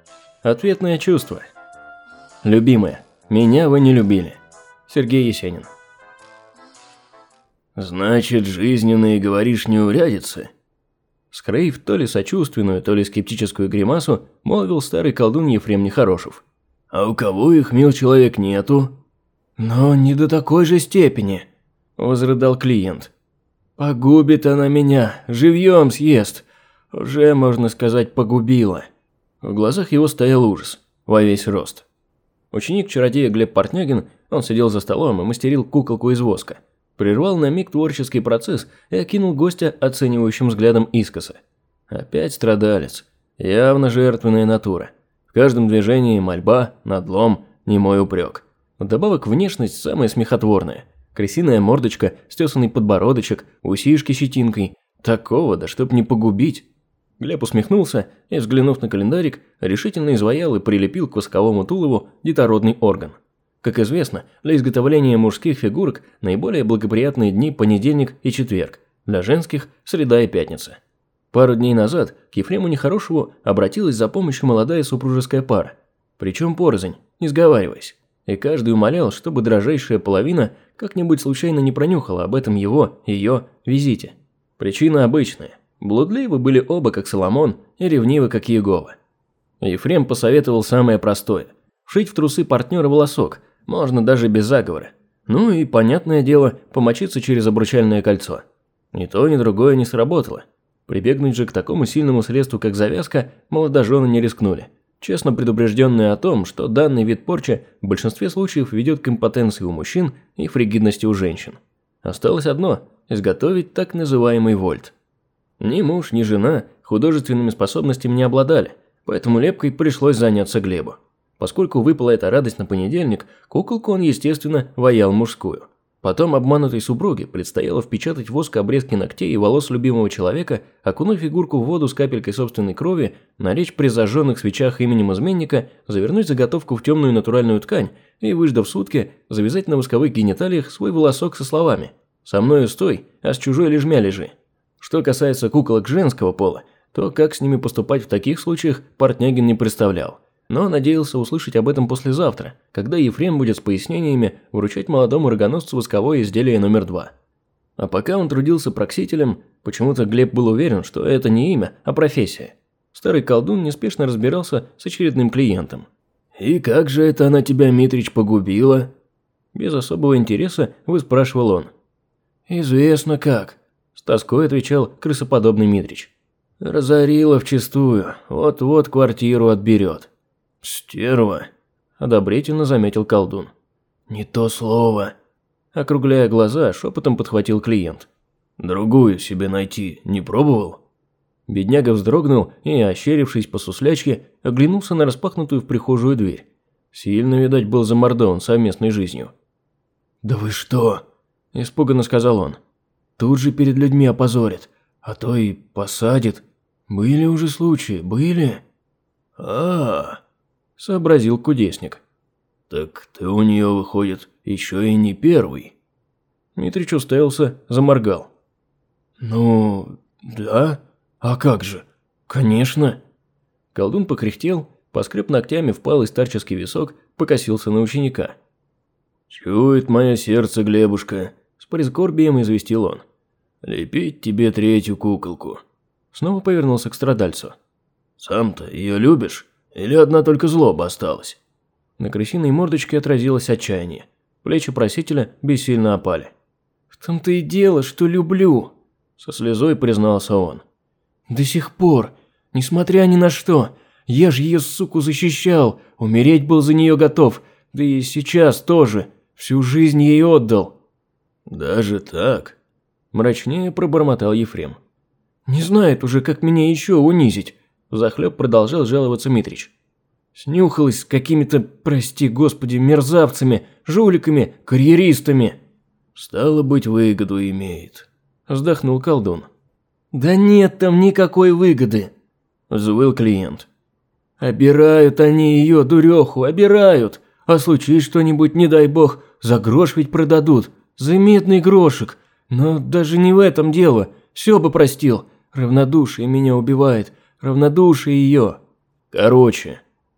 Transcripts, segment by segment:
Ответное чувство. Любимая, меня вы не любили. Сергей Есенин. Значит, жизненные, говоришь, неурядицы? Скроив то ли сочувственную, то ли скептическую гримасу, молвил старый колдун Ефрем Нехорошев. А у кого их, мил человек, нету? Но не до такой же степени, возрыдал клиент. Погубит она меня, живьем съест. Уже, можно сказать, погубила. В глазах его стоял ужас, во весь рост. Ученик чародея Глеб Портнягин, он сидел за столом и мастерил куколку из воска. Прервал на миг творческий процесс и окинул гостя оценивающим взглядом искоса. Опять страдалец. Явно жертвенная натура. В каждом движении мольба, надлом, немой упрек. Вдобавок внешность самая смехотворная. Крысиная мордочка, стесанный подбородочек, усишки щетинкой. Такого, да чтоб не погубить. Глеб усмехнулся и, взглянув на календарик, решительно изваял и прилепил к восковому тулову детородный орган. Как известно, для изготовления мужских фигурок наиболее благоприятные дни понедельник и четверг, для женских – среда и пятница. Пару дней назад к Ефрему Нехорошеву обратилась за помощью молодая супружеская пара, причем порознь, не сговариваясь, и каждый умолял, чтобы дрожайшая половина как-нибудь случайно не пронюхала об этом ее визите. Причина обычная – блудливы были оба, как Соломон, и ревнивы, как Иегова. Ефрем посоветовал самое простое – вшить в трусы партнера волосок. Можно даже без заговора. Ну и, понятное дело, помочиться через обручальное кольцо. Ни то, ни другое не сработало. Прибегнуть же к такому сильному средству, как завязка, молодожены не рискнули, честно предупрежденные о том, что данный вид порчи в большинстве случаев ведет к импотенции у мужчин и фригидности у женщин. Осталось одно – изготовить так называемый вольт. Ни муж, ни жена художественными способностями не обладали, поэтому лепкой пришлось заняться Глебу. Поскольку выпала эта радость на понедельник, куколку он, естественно, ваял мужскую. Потом обманутой супруге предстояло впечатать в воск обрезки ногтей и волос любимого человека, окунув фигурку в воду с капелькой собственной крови, налечь при зажженных свечах именем изменника, завернуть заготовку в темную натуральную ткань и, выждав сутки, завязать на восковых гениталиях свой волосок со словами «Со мною стой, а с чужой лежмя лежи». Что касается куколок женского пола, то как с ними поступать в таких случаях Портнягин не представлял. Но надеялся услышать об этом послезавтра, когда Ефрем будет с пояснениями вручать молодому рогоносцу восковое изделие номер 2. А пока он трудился проксителем, почему-то Глеб был уверен, что это не имя, а профессия. Старый колдун неспешно разбирался с очередным клиентом. «И как же это она тебя, Митрич, погубила?» Без особого интереса выспрашивал он. «Известно как», – с тоской отвечал крысоподобный Митрич. «Разорила вчистую, вот-вот квартиру отберет». «Стерва», – одобрительно заметил колдун. «Не то слово», – округляя глаза, шепотом подхватил клиент. «Другую себе найти не пробовал?» Бедняга вздрогнул и, ощерившись по суслячке, оглянулся на распахнутую в прихожую дверь. Сильно, видать, был замордован совместной жизнью. «Да вы что?» – испуганно сказал он. «Тут же перед людьми опозорит, а то и посадит. Были уже случаи, были?» сообразил кудесник. «Так ты у нее, выходит, еще и не первый». Митрич уставился, заморгал. «Ну, да? А как же? Конечно». Колдун покряхтел, поскреб ногтями впалый старческий висок, покосился на ученика. «Чует мое сердце, Глебушка», – с прискорбием известил он. «Лепить тебе третью куколку». Снова повернулся к страдальцу. «Сам-то ее любишь? Или одна только злоба осталась?» На крысиной мордочке отразилось отчаяние. Плечи просителя бессильно опали. «В том-то и дело, что люблю», – со слезой признался он. «До сих пор, несмотря ни на что, я ж ее, суку, защищал, умереть был за нее готов, да и сейчас тоже, всю жизнь ей отдал». «Даже так?» – мрачнее пробормотал Ефрем. «Не знает уже, как меня еще унизить», – взахлеб продолжал жаловаться Митрич. «Снюхалась с какими-то, прости господи, мерзавцами, жуликами, карьеристами». «Стало быть, выгоду имеет», – вздохнул колдун. «Да нет там никакой выгоды», – взвыл клиент. «Обирают они ее, дуреху, обирают. А случись что-нибудь, не дай бог, за грош ведь продадут, за медный грошек. Но даже не в этом дело, все бы простил. Равнодушие меня убивает, равнодушие ее». «Короче»,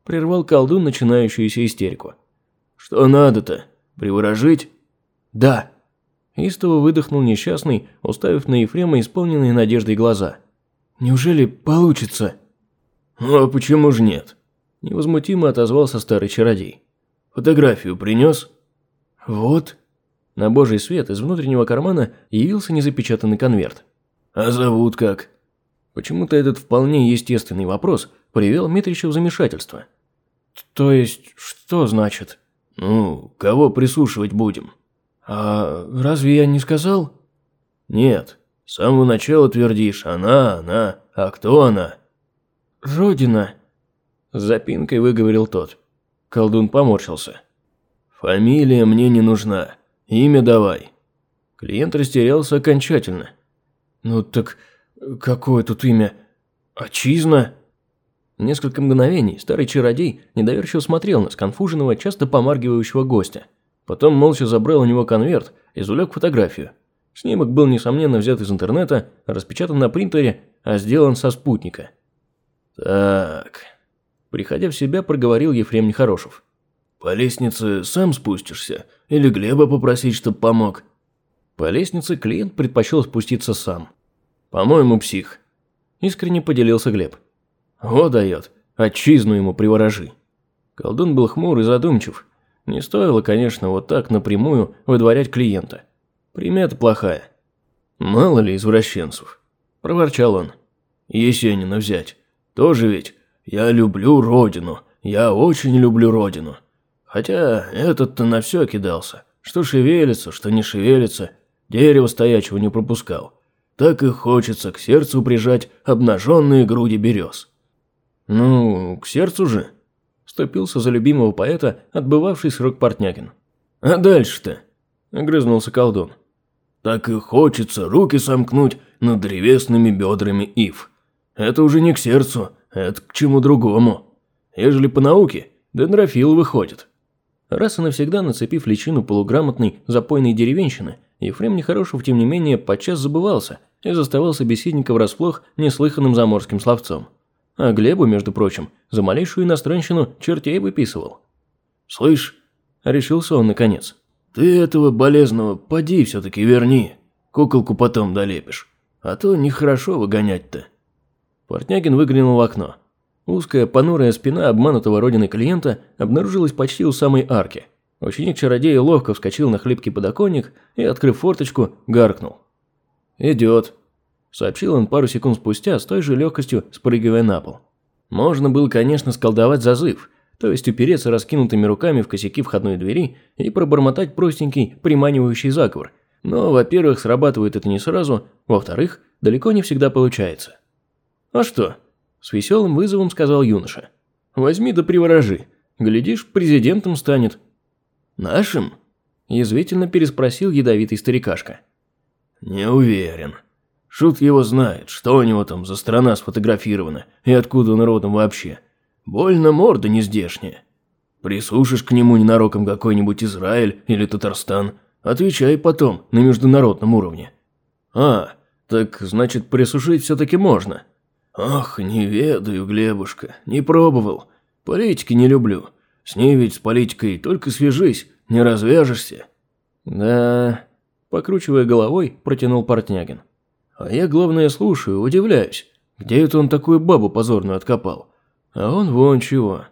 прервал колдун начинающуюся истерику. «Что надо-то? Приворожить?» «Да». Истово выдохнул несчастный, уставив на Ефрема исполненные надеждой глаза. «Неужели получится?» «Ну а почему же нет?» Невозмутимо отозвался старый чародей. «Фотографию принес?» «Вот». На божий свет из внутреннего кармана явился незапечатанный конверт. «А зовут как?» Почему-то этот вполне естественный вопрос привел Митрича в замешательство. «То есть, что значит?» «Ну, кого прислушивать будем?» «А разве я не сказал?» «Нет, с самого начала твердишь она, а кто она?» «Родина», – с запинкой выговорил тот. Колдун поморщился. «Фамилия мне не нужна, имя давай». Клиент растерялся окончательно. «Ну так какое тут имя? Отчизна?» Несколько мгновений старый чародей недоверчиво смотрел на сконфуженного, часто помаргивающего гостя. Потом молча забрал у него конверт и извлек фотографию. Снимок был, несомненно, взят из интернета, распечатан на принтере, а сделан со спутника. «Так...» Приходя в себя, проговорил Ефрем Нехорошев. «По лестнице сам спустишься? Или Глеба попросить, чтоб помог?» По лестнице клиент предпочел спуститься сам. «По-моему, псих», – искренне поделился Глеб. «О, дает, отчизну ему приворожи». Колдун был хмур и задумчив. Не стоило, конечно, вот так напрямую выдворять клиента. Примета плохая. «Мало ли извращенцев», – проворчал он. «Есенина взять. Тоже ведь я люблю родину, я очень люблю родину. Хотя этот-то на все кидался. Что шевелится, что не шевелится, дерево стоячего не пропускал. Так и хочется к сердцу прижать обнаженные груди берез». «Ну, к сердцу же», – вступился за любимого поэта, отбывавший срок Портнягин. «А дальше-то?» – огрызнулся колдун. «Так и хочется руки сомкнуть над древесными бедрами ив. Это уже не к сердцу, это к чему другому. Ежели по науке, дендрофил выходит». Раз и навсегда нацепив личину полуграмотной запойной деревенщины, Ефрем Нехорошев, тем не менее, подчас забывался и заставал собеседника врасплох неслыханным заморским словцом. А Глебу, между прочим, за малейшую иностранщину чертей выписывал. «Слышь», – решился он наконец, – «ты этого болезного поди все-таки верни, куколку потом долепишь, а то нехорошо выгонять-то». Портнягин выглянул в окно. Узкая, понурая спина обманутого родиной клиента обнаружилась почти у самой арки. Ученик-чародея ловко вскочил на хлипкий подоконник и, открыв форточку, гаркнул. «Идет», – сообщил он пару секунд спустя, с той же легкостью спрыгивая на пол. Можно было, конечно, сколдовать зазыв, то есть упереться раскинутыми руками в косяки входной двери и пробормотать простенький, приманивающий заговор. Но, во-первых, срабатывает это не сразу, во-вторых, далеко не всегда получается. «А что?» – с веселым вызовом сказал юноша. «Возьми да приворожи. Глядишь, президентом станет». «Нашим?» – язвительно переспросил ядовитый старикашка. «Не уверен. Шут его знает, что у него там за страна сфотографирована и откуда он родом вообще. Больно морда нездешняя. Присушишь к нему ненароком какой-нибудь Израиль или Татарстан, отвечай потом на международном уровне». «А, так значит, присушить все-таки можно». «Ах, не ведаю, Глебушка, не пробовал. Политики не люблю. С ней ведь с политикой только свяжись, не развяжешься». «Да...» – покручивая головой, протянул Портнягин. «А я, главное, слушаю, удивляюсь. Где это он такую бабу позорную откопал? А он вон чего».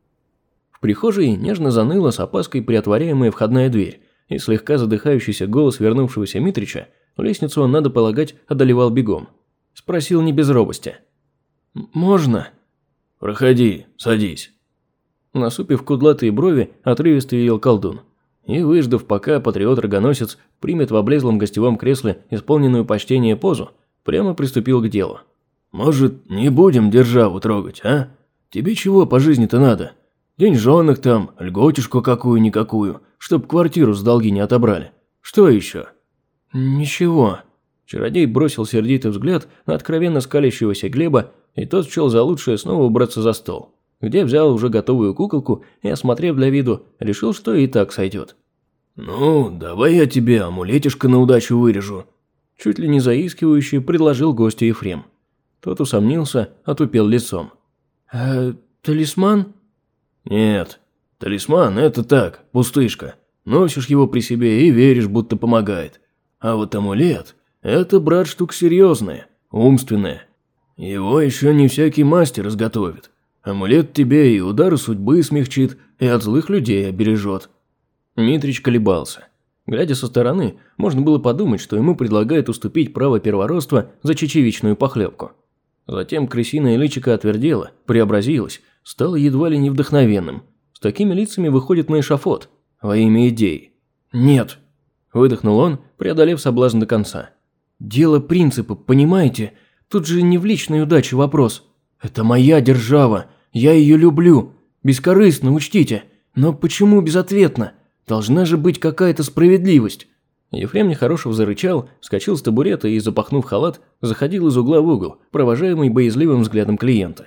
В прихожей нежно заныла с опаской приотворяемая входная дверь, и слегка задыхающийся голос вернувшегося Митрича лестницу он, надо полагать, одолевал бегом. Спросил не без робости. «Можно?» «Проходи, садись». Насупив кудлатые брови, отрывисто велел колдун. И, выждав, пока патриот-рогоносец примет в облезлом гостевом кресле исполненную почтение позу, прямо приступил к делу. «Может, не будем державу трогать, а? Тебе чего по жизни-то надо? Деньжонок там, льготишку какую-никакую, чтоб квартиру с долги не отобрали. Что еще?» «Ничего». Чародей бросил сердитый взгляд на откровенно скалящегося Глеба, и тот счел за лучшее снова убраться за стол, где взял уже готовую куколку и, осмотрев для виду, решил, что и так сойдет. «Ну, давай я тебе амулетишко на удачу вырежу», – чуть ли не заискивающе предложил гостю Ефрем. Тот усомнился, отупел лицом. «А талисман?» Нет, талисман – это так, пустышка. Носишь его при себе и веришь, будто помогает. А вот амулет – это, брат, штука серьезная, умственная. Его еще не всякий мастер изготовит. Амулет тебе и удары судьбы смягчит, и от злых людей обережет». Митрич колебался. Глядя со стороны, можно было подумать, что ему предлагают уступить право первородства за чечевичную похлебку. Затем крысиное личико отвердело, преобразилось, стало едва ли не вдохновенным. С такими лицами выходит на эшафот, во имя идеи. «Нет», – выдохнул он, преодолев соблазн до конца. «Дело принципа, понимаете? Тут же не в личной удаче вопрос. Это моя держава, я ее люблю. Бескорыстно, учтите. Но почему безответно? Должна же быть какая-то справедливость». Ефрем Нехорошев зарычал, вскочил с табурета и, запахнув халат, заходил из угла в угол, провожаемый боязливым взглядом клиента.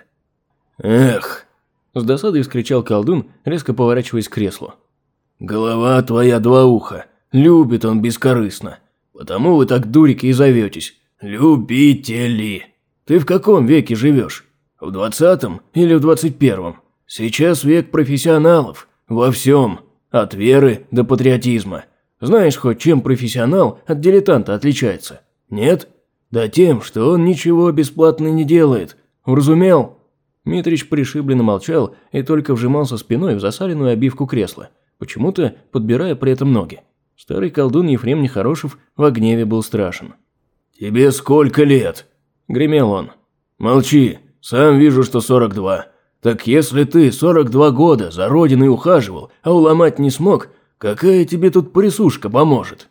«Эх!» – с досадой вскричал колдун, резко поворачиваясь к креслу. «Голова твоя два уха. Любит он бескорыстно. Потому вы так, дурики, и зоветесь. Любители. Ты в каком веке живешь? В 20-м или в 21-м? Сейчас век профессионалов. Во всем. От веры до патриотизма. Знаешь хоть, чем профессионал от дилетанта отличается? Нет? Да тем, что он ничего бесплатно не делает. Уразумел?» Митрич пришибленно молчал и только вжимался спиной в засаленную обивку кресла, почему-то подбирая при этом ноги. Старый колдун Ефрем Нехорошев во гневе был страшен. «Тебе сколько лет?» – гремел он. «Молчи, сам вижу, что 42. Так если ты 42 года за родиной ухаживал, а уломать не смог, какая тебе тут присушка поможет?»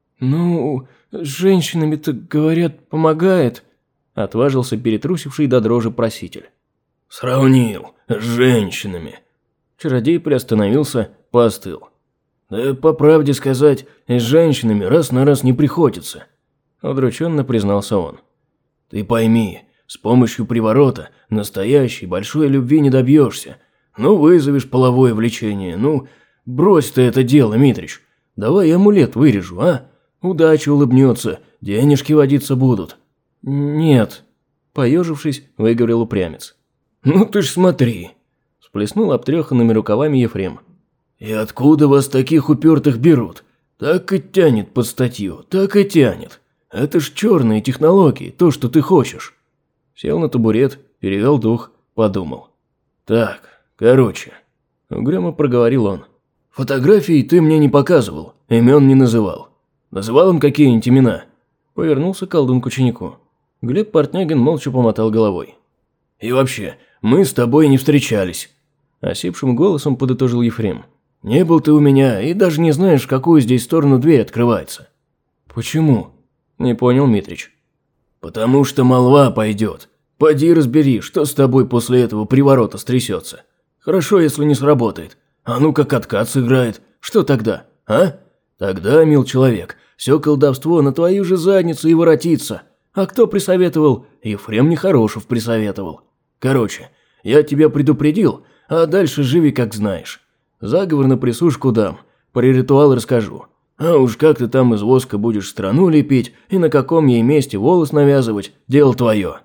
«Ну, с женщинами-то, говорят, помогает», – отважился перетрусивший до дрожи проситель. «Сравнил с женщинами». Чародей приостановился, поостыл. «Да по правде сказать, с женщинами раз на раз не приходится», – удрученно признался он. «Ты пойми, с помощью приворота настоящей большой любви не добьешься. Ну, вызовешь половое влечение, ну, брось ты это дело, Митрич. Давай я амулет вырежу, а? Удача улыбнется, денежки водиться будут». «Нет», – поежившись, выговорил упрямец. «Ну ты ж смотри», – сплеснул обтрёханными рукавами Ефрем. «И откуда вас таких упертых берут? Так и тянет под статью, так и тянет. Это ж черные технологии, то, что ты хочешь». Сел на табурет, перевел дух, подумал. «Так, короче», – угрюмо проговорил он. «Фотографий ты мне не показывал, имен не называл. Называл им какие-нибудь имена?» Повернулся колдун к ученику. Глеб Портнягин молча помотал головой. «И вообще, мы с тобой не встречались», – осипшим голосом подытожил Ефрем. «Не был ты у меня и даже не знаешь, в какую здесь сторону дверь открывается». «Почему?» – не понял Митрич. «Потому что молва пойдет. Поди разбери, что с тобой после этого приворота стрясется. Хорошо, если не сработает. А ну как откат сыграет. Что тогда, а? Тогда, мил человек, все колдовство на твою же задницу и воротится. А кто присоветовал? Ефрем Нехорошев присоветовал. Короче, я тебя предупредил, а дальше живи как знаешь. Заговор на присушку дам, про ритуал расскажу. А уж как ты там из воска будешь страну лепить и на каком ей месте волос навязывать, дело твое».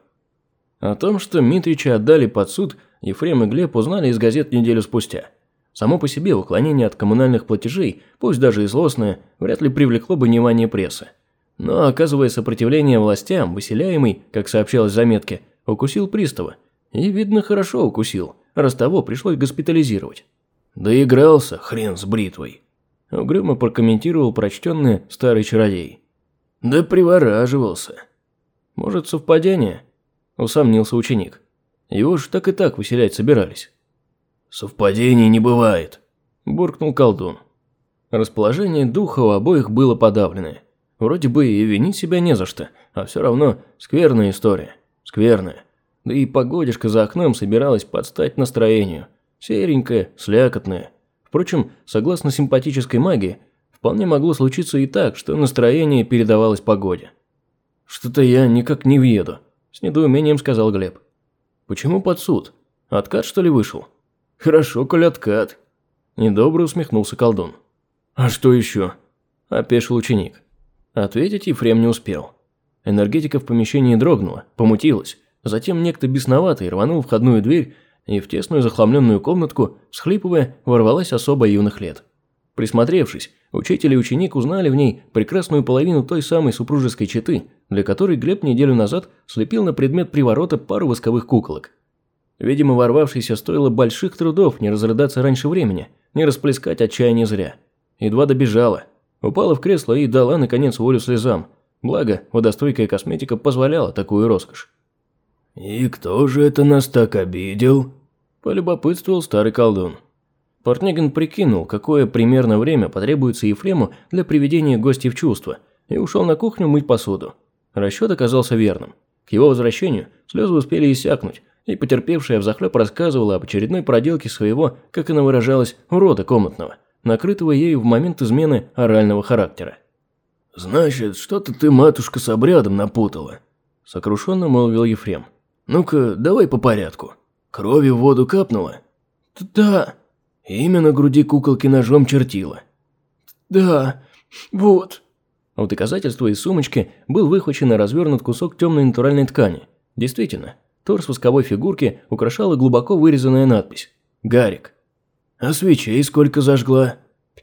О том, что Митрича отдали под суд, Ефрем и Глеб узнали из газет неделю спустя. Само по себе уклонение от коммунальных платежей, пусть даже и злостное, вряд ли привлекло бы внимание прессы. Но, оказывая сопротивление властям, выселяемый, как сообщалось в заметке, укусил пристава. И, видно, хорошо укусил, раз того пришлось госпитализировать. «Доигрался, хрен с бритвой», – угрюмо прокомментировал прочтенный старый чародей. «Да привораживался». «Может, совпадение?» – усомнился ученик. «Его ж так и так выселять собирались». «Совпадений не бывает», – буркнул колдун. Расположение духа у обоих было подавленное. Вроде бы и винить себя не за что, а все равно скверная история. Скверная. Да и погодишка за окном собиралась подстать настроению. Серенькая, слякотная. Впрочем, согласно симпатической магии, вполне могло случиться и так, что настроение передавалось погоде. «Что-то я никак не въеду», – с недоумением сказал Глеб. «Почему под суд? Откат, что ли, вышел?» «Хорошо, коль откат», – недобро усмехнулся колдун. «А что еще?» – опешил ученик. Ответить Ефрем не успел. Энергетика в помещении дрогнула, помутилась. Затем некто бесноватый рванул входную дверь и в тесную захламленную комнатку, всхлипывая, ворвалась особа юных лет. Присмотревшись, учитель и ученик узнали в ней прекрасную половину той самой супружеской четы, для которой Глеб неделю назад слепил на предмет приворота пару восковых куколок. Видимо, ворвавшейся стоило больших трудов не разрыдаться раньше времени, не расплескать отчаяние зря. Едва добежала, упала в кресло и дала, наконец, волю слезам, благо водостойкая косметика позволяла такую роскошь. «И кто же это нас так обидел?» – полюбопытствовал старый колдун. Портнягин прикинул, какое примерно время потребуется Ефрему для приведения гостя в чувство, и ушел на кухню мыть посуду. Расчет оказался верным. К его возвращению слезы успели иссякнуть, и потерпевшая взахлеб рассказывала об очередной проделке своего, как она выражалась, урода комнатного, накрытого ею в момент измены орального характера. «Значит, что-то ты, матушка, с обрядом напутала», – сокрушенно молвил Ефрем. «Ну-ка, давай по порядку. Крови в воду капнуло?» «Да». «Имя на груди куколки ножом чертила?» «Да, вот». В доказательство из сумочки был выхвачен и развернут кусок темной натуральной ткани. Действительно, торс восковой фигурки украшала глубоко вырезанная надпись «Гарик». «А свечей сколько зажгла?»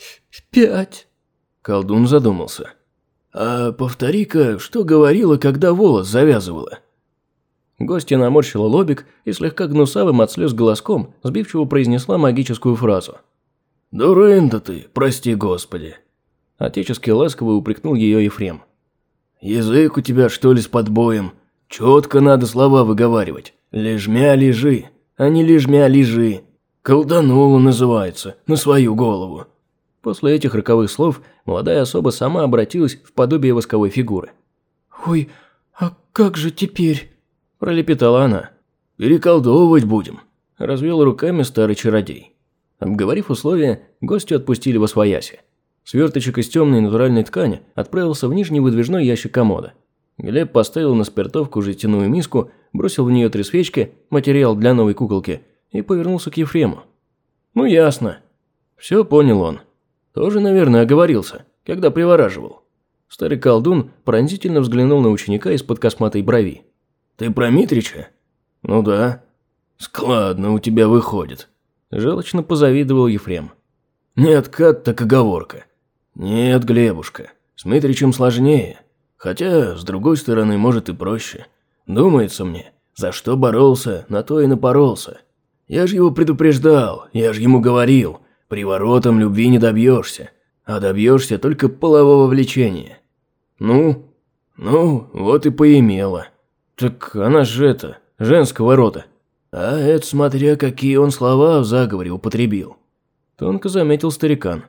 5. Колдун задумался. «А повтори-ка, что говорила, когда волос завязывала?» Гостья наморщила лобик и слегка гнусавым от слез голоском сбивчиво произнесла магическую фразу. «Дурында ты, прости господи!» Отечески ласково упрекнул ее Ефрем. «Язык у тебя, что ли, с подбоем? Четко надо слова выговаривать. Лежмя лежи, а не лежмя лежи. Колданула называется, на свою голову». После этих роковых слов молодая особа сама обратилась в подобие восковой фигуры. «Ой, а как же теперь?» – пролепетала она. «Переколдовывать будем», – развел руками старый чародей. Обговорив условия, гостю отпустили восвояси. Сверточек из темной натуральной ткани отправился в нижний выдвижной ящик комода. Глеб поставил на спиртовку жестяную миску, бросил в нее 3 свечки, материал для новой куколки, и повернулся к Ефрему. «Ну ясно». Все понял он. Тоже, наверное, оговорился, когда привораживал. Старый колдун пронзительно взглянул на ученика из-под косматой брови. «Ты про Митрича?» «Ну да». «Складно у тебя выходит», – желчно позавидовал Ефрем. «Не откат, так оговорка». «Нет, Глебушка, с Митричем сложнее. Хотя, с другой стороны, может и проще. Думается мне, за что боролся, на то и напоролся. Я же его предупреждал, я же ему говорил, приворотом любви не добьешься, а добьешься только полового влечения». «Ну, вот и поимела». «Так она же это, женского рода». «А это смотря какие он слова в заговоре употребил», – тонко заметил старикан.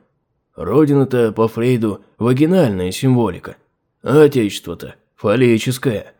«Родина-то, по Фрейду, вагинальная символика, а отечество-то фаллическое».